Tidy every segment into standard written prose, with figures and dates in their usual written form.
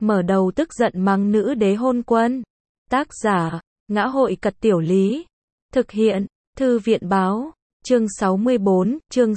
mở đầu tức giận mắng nữ đế hôn quân. Tác giả, Ngã hội Cật Tiểu Lý. Thực hiện, Thư viện báo. Chương 64, chương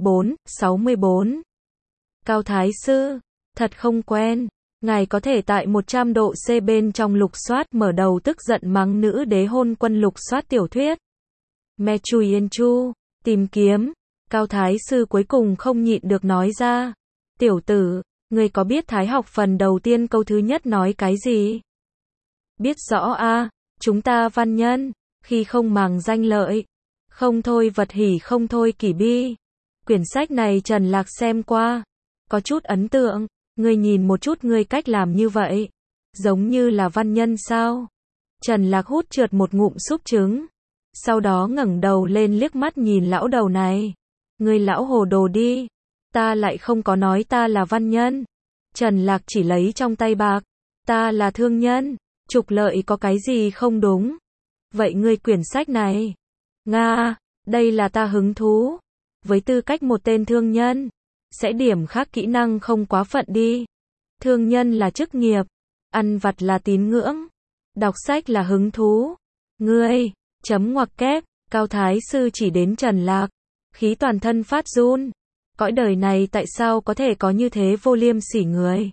64. Cao Thái Sư, thật không quen. Ngài có thể tại 100 độ C bên trong lục soát mở đầu tức giận mắng nữ đế hôn quân lục soát tiểu thuyết. Me Chui Yên Chu, tìm kiếm. Cao Thái Sư cuối cùng không nhịn được nói ra. Tiểu tử, ngươi có biết Thái học phần đầu tiên câu thứ nhất nói cái gì? Biết rõ a, chúng ta văn nhân, khi không màng danh lợi, không thôi vật hỷ không thôi kỷ bi. Quyển sách này Trần Lạc xem qua, có chút ấn tượng, ngươi nhìn một chút ngươi cách làm như vậy, giống như là văn nhân sao? Trần Lạc hút trượt một ngụm súp trứng, sau đó ngẩng đầu lên liếc mắt nhìn lão đầu này. Ngươi lão hồ đồ đi, ta lại không có nói ta là văn nhân. Trần Lạc chỉ lấy trong tay bạc, ta là thương nhân, trục lợi có cái gì không đúng? Vậy ngươi quyển sách này, Nga, đây là ta hứng thú. Với tư cách một tên thương nhân, sẽ điểm khác kỹ năng không quá phận đi. Thương nhân là chức nghiệp, ăn vặt là tín ngưỡng, đọc sách là hứng thú. Ngươi, chấm ngoặc kép, Cao Thái Sư chỉ đến Trần Lạc, khí toàn thân phát run. Cõi đời này tại sao có thể có như thế vô liêm sỉ người?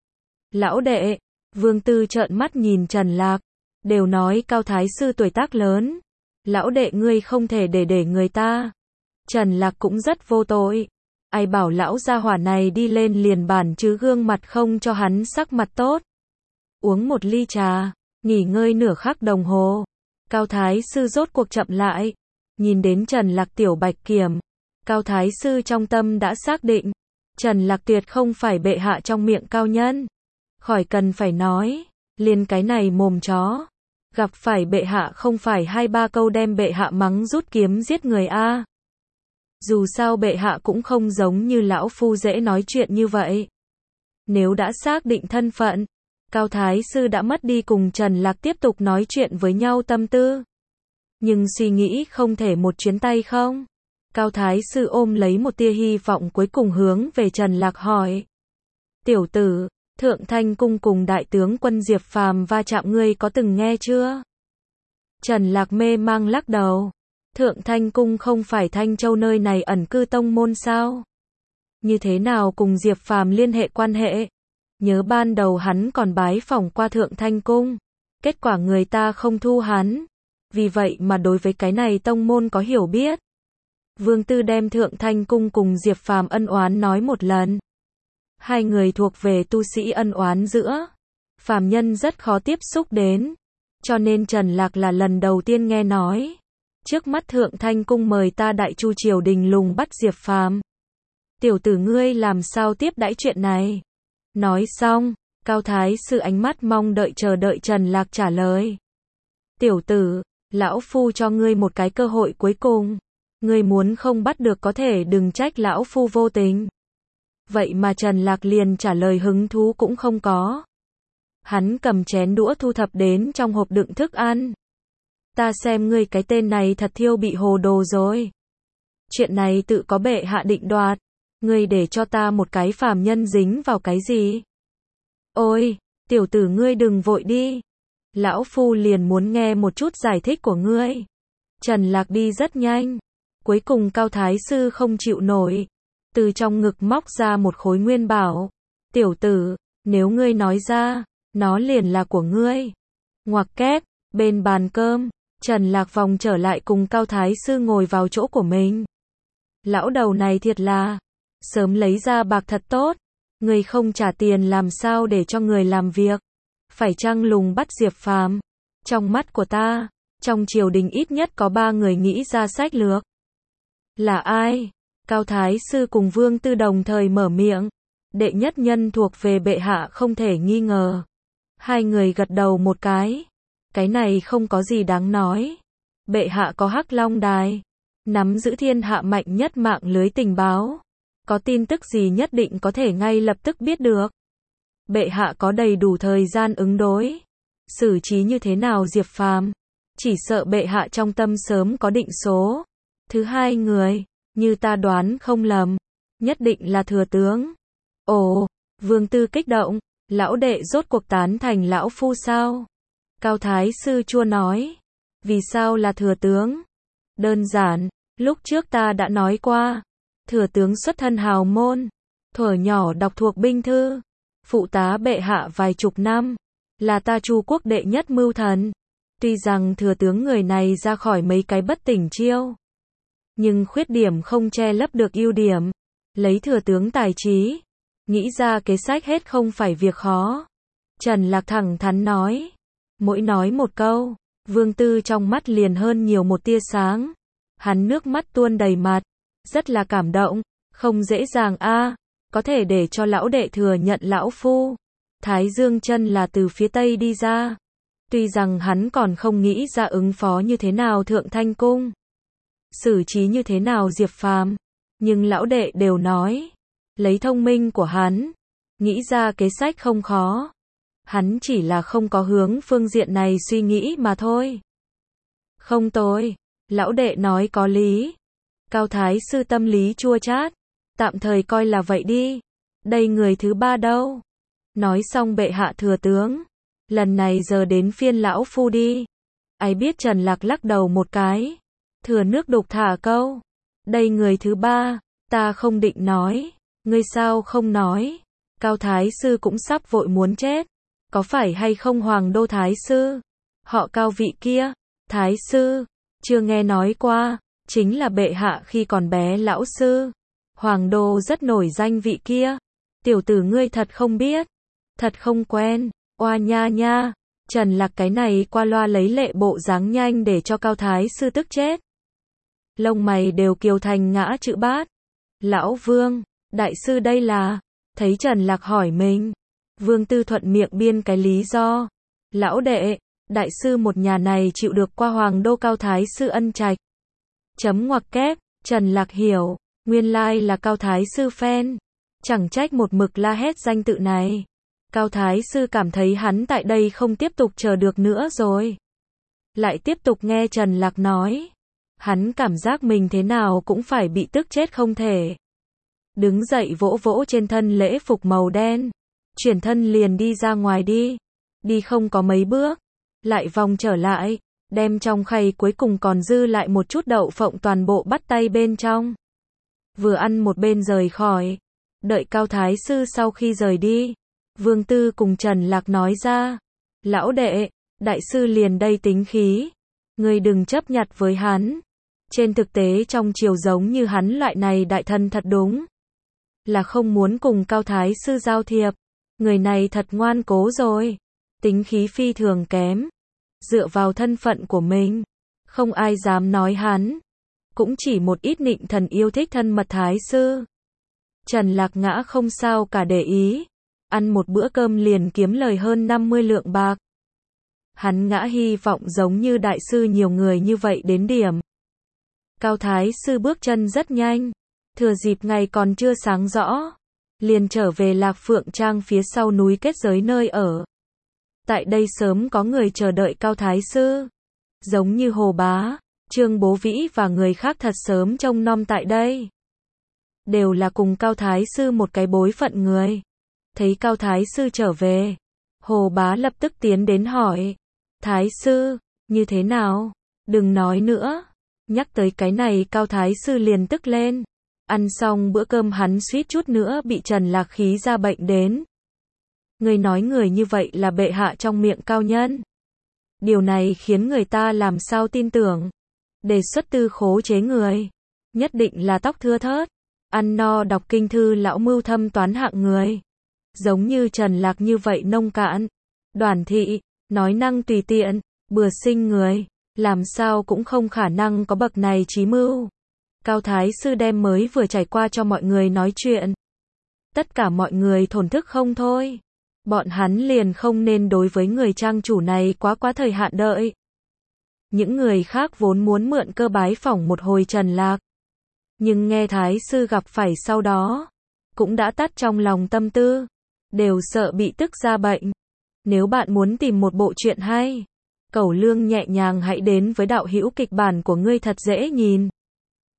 Lão đệ, Vương Tư trợn mắt nhìn Trần Lạc, đều nói Cao Thái Sư tuổi tác lớn. Lão đệ ngươi không thể để người ta. Trần Lạc cũng rất vô tội. Ai bảo lão gia hỏa này đi lên liền bản chứ gương mặt không cho hắn sắc mặt tốt. Uống một ly trà, nghỉ ngơi nửa khắc đồng hồ. Cao Thái Sư rốt cuộc chậm lại, nhìn đến Trần Lạc tiểu bạch kiểm. Cao Thái Sư trong tâm đã xác định, Trần Lạc tuyệt không phải bệ hạ trong miệng cao nhân. Khỏi cần phải nói, liền cái này mồm chó, gặp phải bệ hạ không phải 2-3 câu đem bệ hạ mắng rút kiếm giết người a. Dù sao bệ hạ cũng không giống như lão phu dễ nói chuyện như vậy. Nếu đã xác định thân phận, Cao Thái Sư đã mất đi cùng Trần Lạc tiếp tục nói chuyện với nhau tâm tư. Nhưng suy nghĩ không thể một chuyến tay không? Cao Thái Sư ôm lấy một tia hy vọng cuối cùng hướng về Trần Lạc hỏi. Tiểu tử, Thượng Thanh Cung cùng đại tướng quân Diệp Phàm va chạm ngươi có từng nghe chưa? Trần Lạc mê mang lắc đầu. Thượng Thanh Cung không phải Thanh Châu nơi này ẩn cư tông môn sao? Như thế nào cùng Diệp Phàm liên hệ quan hệ? Nhớ ban đầu hắn còn bái phỏng qua Thượng Thanh Cung, kết quả người ta không thu hắn. Vì vậy mà đối với cái này tông môn có hiểu biết. Vương Tư đem Thượng Thanh Cung cùng Diệp Phàm ân oán nói một lần. Hai người thuộc về tu sĩ ân oán giữa phàm nhân rất khó tiếp xúc đến, cho nên Trần Lạc là lần đầu tiên nghe nói. Trước mắt Thượng Thanh Cung mời ta Đại Chu triều đình lùng bắt Diệp Phàm. Tiểu tử ngươi làm sao tiếp đãi chuyện này? Nói xong, Cao Thái Sư ánh mắt mong đợi chờ đợi Trần Lạc trả lời. Tiểu tử, lão phu cho ngươi một cái cơ hội cuối cùng. Ngươi muốn không bắt được có thể đừng trách lão phu vô tình. Vậy mà Trần Lạc liền trả lời hứng thú cũng không có. Hắn cầm chén đũa thu thập đến trong hộp đựng thức ăn. Ta xem ngươi cái tên này thật thiêu bị hồ đồ rồi. Chuyện này tự có bệ hạ định đoạt. Ngươi để cho ta một cái phàm nhân dính vào cái gì? Ôi, tiểu tử ngươi đừng vội đi. Lão phu liền muốn nghe một chút giải thích của ngươi. Trần Lạc đi rất nhanh. Cuối cùng Cao Thái Sư không chịu nổi. Từ trong ngực móc ra một khối nguyên bảo. Tiểu tử, nếu ngươi nói ra, nó liền là của ngươi. Ngoặc kép, bên bàn cơm, Trần Lạc vòng trở lại cùng Cao Thái Sư ngồi vào chỗ của mình. Lão đầu này thiệt là, sớm lấy ra bạc thật tốt. Người không trả tiền làm sao để cho người làm việc. Phải chăng lùng bắt Diệp Phàm? Trong mắt của ta, trong triều đình ít nhất có 3 người nghĩ ra sách lược. Là ai? Cao Thái Sư cùng Vương Tư đồng thời mở miệng. Đệ nhất nhân thuộc về bệ hạ không thể nghi ngờ. Hai người gật đầu một cái. Cái này không có gì đáng nói. Bệ hạ có Hắc Long Đài, nắm giữ thiên hạ mạnh nhất mạng lưới tình báo. Có tin tức gì nhất định có thể ngay lập tức biết được. Bệ hạ có đầy đủ thời gian ứng đối. Xử trí như thế nào Diệp Phàm? Chỉ sợ bệ hạ trong tâm sớm có định số. Thứ hai người, như ta đoán không lầm, nhất định là thừa tướng. Ồ, Vương Tư kích động, Lão đệ rốt cuộc tán thành lão phu sao? Cao Thái sư chua nói. Vì sao là thừa tướng? Đơn giản, lúc trước ta đã nói qua. Thừa tướng xuất thân hào môn. Thuở nhỏ đọc thuộc binh thư. Phụ tá bệ hạ vài chục năm. Là ta Chu quốc đệ nhất mưu thần. Tuy rằng thừa tướng người này ra khỏi mấy cái bất tỉnh chiêu. Nhưng khuyết điểm không che lấp được ưu điểm. Lấy thừa tướng tài trí. Nghĩ ra kế sách hết không phải việc khó. Trần Lạc thẳng thắn nói. Mỗi nói một câu, Vương Tư trong mắt liền hơn nhiều một tia sáng. Hắn nước mắt tuôn đầy mặt. Rất là cảm động. Không dễ dàng a, có thể để cho lão đệ thừa nhận lão phu. Thái Dương chân là từ phía Tây đi ra. Tuy rằng hắn còn không nghĩ ra ứng phó như thế nào Thượng Thanh Cung. Xử trí như thế nào Diệp Phàm. Nhưng lão đệ đều nói. Lấy thông minh của hắn. Nghĩ ra kế sách không khó. Hắn chỉ là không có hướng phương diện này suy nghĩ mà thôi. Không tồi. Lão đệ nói có lý. Cao Thái sư tâm lý chua chát. Tạm thời coi là vậy đi. Đây người thứ ba đâu? Nói xong bệ hạ thừa tướng. Lần này giờ đến phiên lão phu đi. Ai biết Trần Lạc lắc đầu một cái. Thừa nước đục thả câu. Đây người thứ ba. Ta không định nói. Ngươi sao không nói? Cao Thái sư cũng sắp vội muốn chết. Có phải hay không Hoàng đô Thái sư? Họ Cao vị kia. Thái sư. Chưa nghe nói qua. Chính là bệ hạ khi còn bé lão sư. Hoàng đô rất nổi danh vị kia. Tiểu tử ngươi thật không biết. Thật không quen. Oa nha nha. Trần Lạc cái này qua loa lấy lệ bộ dáng nhanh để cho Cao Thái sư tức chết. Lông mày đều kiều thành ngã chữ bát. Lão Vương, đại sư đây là. Thấy Trần Lạc hỏi mình. Vương Tư thuận miệng biên cái lý do. Lão đệ, đại sư một nhà này chịu được qua Hoàng đô Cao Thái sư ân trạch. Chấm ngoặc kép, Trần Lạc hiểu. Nguyên lai là Cao Thái sư fan. Chẳng trách một mực la hét danh tự này. Cao Thái sư cảm thấy hắn tại đây không tiếp tục chờ được nữa rồi. Lại tiếp tục nghe Trần Lạc nói. Hắn cảm giác mình thế nào cũng phải bị tức chết không thể. Đứng dậy vỗ vỗ trên thân lễ phục màu đen. Chuyển thân liền đi ra ngoài đi. Đi không có mấy bước. Lại vòng trở lại. Đem trong khay cuối cùng còn dư lại một chút đậu phộng toàn bộ bắt tay bên trong. Vừa ăn một bên rời khỏi. Đợi Cao Thái sư sau khi rời đi. Vương Tư cùng Trần Lạc nói ra. Lão đệ, đại sư liền đây tính khí. Ngươi đừng chấp nhặt với hắn. Trên thực tế trong triều giống như hắn loại này đại thân thật đúng. Là không muốn cùng Cao Thái sư giao thiệp. Người này thật ngoan cố rồi. Tính khí phi thường kém. Dựa vào thân phận của mình. Không ai dám nói hắn. Cũng chỉ một ít nịnh thần yêu thích thân mật Thái sư. Trần Lạc ngã không sao cả để ý. Ăn một bữa cơm liền kiếm lời hơn 50 lượng bạc. Hắn ngã hy vọng giống như đại sư nhiều người như vậy đến điểm. Cao Thái sư bước chân rất nhanh. Thừa dịp ngày còn chưa sáng rõ. Liền trở về Lạc Phượng Trang phía sau núi kết giới nơi ở. Tại đây sớm có người chờ đợi Cao Thái sư. Giống như Hồ Bá, Trương Bố Vĩ và người khác thật sớm trông nom tại đây. Đều là cùng Cao Thái sư một cái bối phận người. Thấy Cao Thái sư trở về. Hồ Bá lập tức tiến đến hỏi. Thái sư, như thế nào? Đừng nói nữa. Nhắc tới cái này Cao Thái sư liền tức lên. Ăn xong bữa cơm hắn suýt chút nữa bị Trần Lạc khí ra bệnh đến. Người nói người như vậy là bệ hạ trong miệng cao nhân. Điều này khiến người ta làm sao tin tưởng. Đề xuất tư khố chế người. Nhất định là tóc thưa thớt. Ăn no đọc kinh thư lão mưu thâm toán hạng người. Giống như Trần Lạc như vậy nông cạn. Đoàn thị, nói năng tùy tiện, bừa sinh người. Làm sao cũng không khả năng có bậc này trí mưu. Cao Thái sư đem mới vừa trải qua cho mọi người nói chuyện. Tất cả mọi người thổn thức không thôi. Bọn hắn liền không nên đối với người trang chủ này quá thời hạn đợi. Những người khác vốn muốn mượn cơ bái phỏng một hồi Trần Lạc. Nhưng nghe Thái sư gặp phải sau đó. Cũng đã tắt trong lòng tâm tư. Đều sợ bị tức ra bệnh. Nếu bạn muốn tìm một bộ truyện hay. Cẩu lương nhẹ nhàng hãy đến với đạo hữu kịch bản của ngươi thật dễ nhìn.